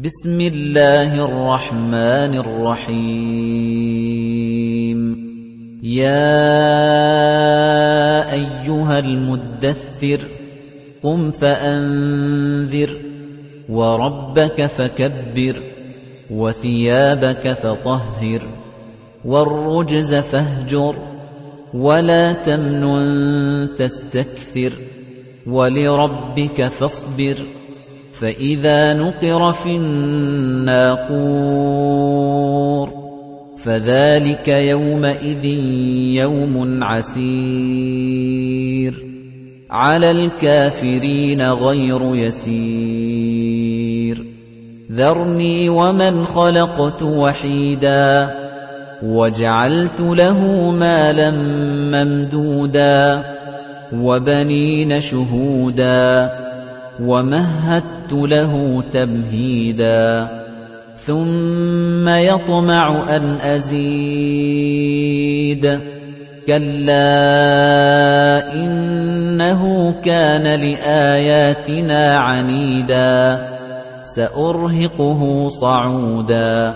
بسم الله الرحمن الرحيم يا أيها المدثر قم فأنذر وربك فكبر وثيابك فطهر والرجز فاهجر ولا تمنن تستكثر ولربك فاصبر فإذا نقر في الناقور فذلك يومئذ يوم عسير على الكافرين غير يسير ذرني ومن خلقت وحيدا وجعلت له مالا ممدودا وبنين شهودا ومهدت له تمهيدا ثم يطمع أن أزيد كلا إنه كان لآياتنا عنيدا سأرهقه صعودا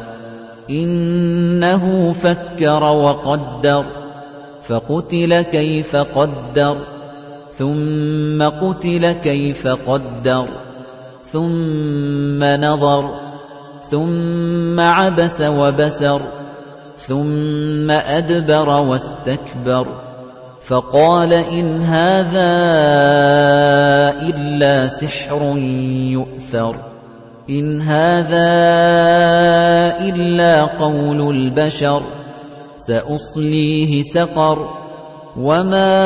إنه فكر وقدر فقتل كيف قدر ثم قتل كيف قدر ثم نظر ثم عبس وبسر ثم أدبر واستكبر فقال إن هذا إلا سحر يؤثر إن هذا إلا قول البشر سأصليه سقر وما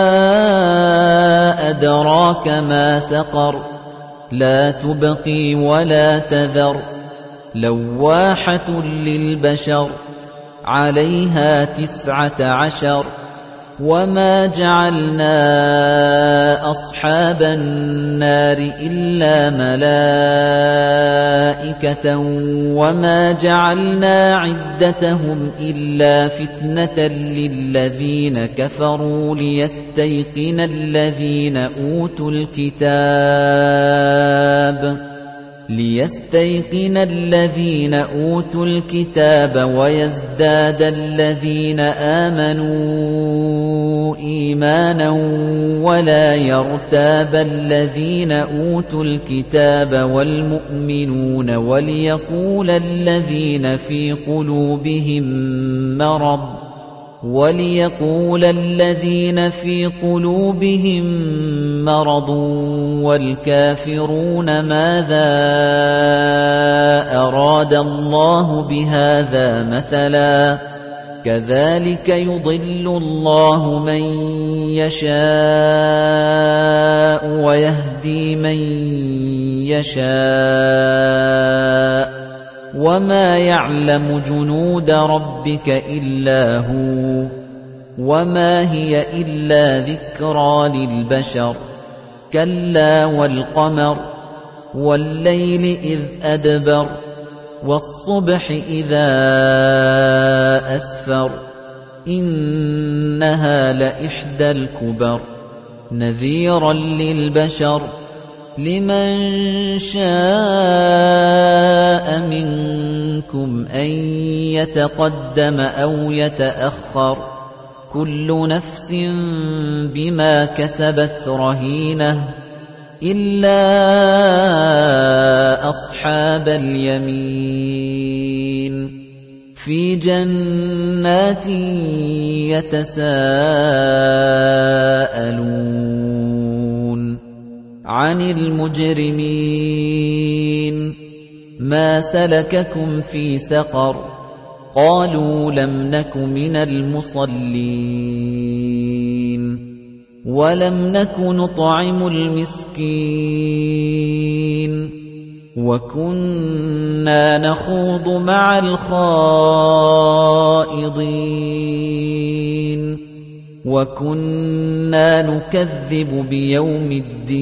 أدراك ما سقر لا تبقي ولا تذر لواحة للبشر عليها 19 وما جعلنا أصحاب النار إلا ملائكة وما جعلنا عدتهم إلا فتنة للذين كفروا ليستيقن الذين أوتوا الكتاب ويزداد الذين آمنوا إيمانا ولا يرتاب الذين أوتوا الكتاب والمؤمنون وليقول الذين في قلوبهم مرض والكافرون ماذا أراد الله بهذا مثلا كذلك يضل الله من يشاء ويهدي من يشاء وما يعلم جنود ربك إلا هو وما هي إلا ذكرى للبشر كلا والقمر والليل إذ أدبر والصبح إذا أسفر إنها لإحدى الكبر نذيرا للبشر لمن شاء منكم أن يتقدم أو يتأخر كل نفس بما كسبت رهينة إلا أصحاب اليمين في جنات يتساءلون عن المجرمين ما سلككم في سقر قالوا لم نك من المصلين ولم نك نطعم المسكين وكنا نخوض مع الخائضين وكنا نكذب بيوم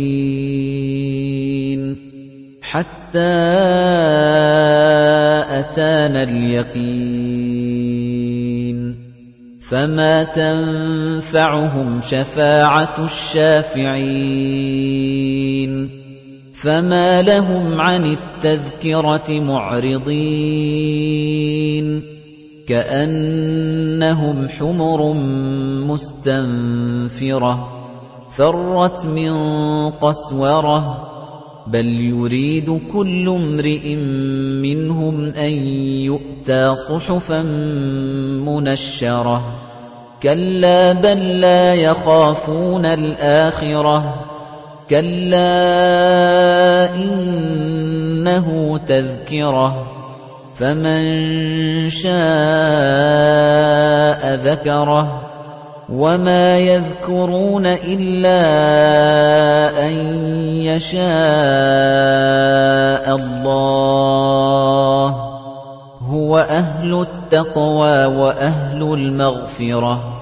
الدين حتى أتانا اليقين فما تنفعهم شفاعة الشافعين فَمَا لَهُمْ عَنِ التَّذْكِرَةِ مُعْرِضِينَ كَأَنَّهُمْ حُمُرٌ مُّسْتَنفِرَةٌ فَرَّتْ مِن قَسْوَرَةٍ بَلْ يُرِيدُ كُلُّ امْرِئٍ مِّنْهُمْ أَن يُؤْتَىٰ صُحُفًا مُّنَشَّرَةً كَلَّا بَل لَّا يَخَافُونَ الْآخِرَةَ كَلَّا إِنَّهُ تَذْكِرَةٌ فَمَن شَاءَ ذَكَرَهُ وَمَا يَذْكُرُونَ إِلَّا أَن يَشَاءَ اللَّهُ هُوَ أَهْلُ التَّقْوَىٰ وَأَهْلُ الْمَغْفِرَةِ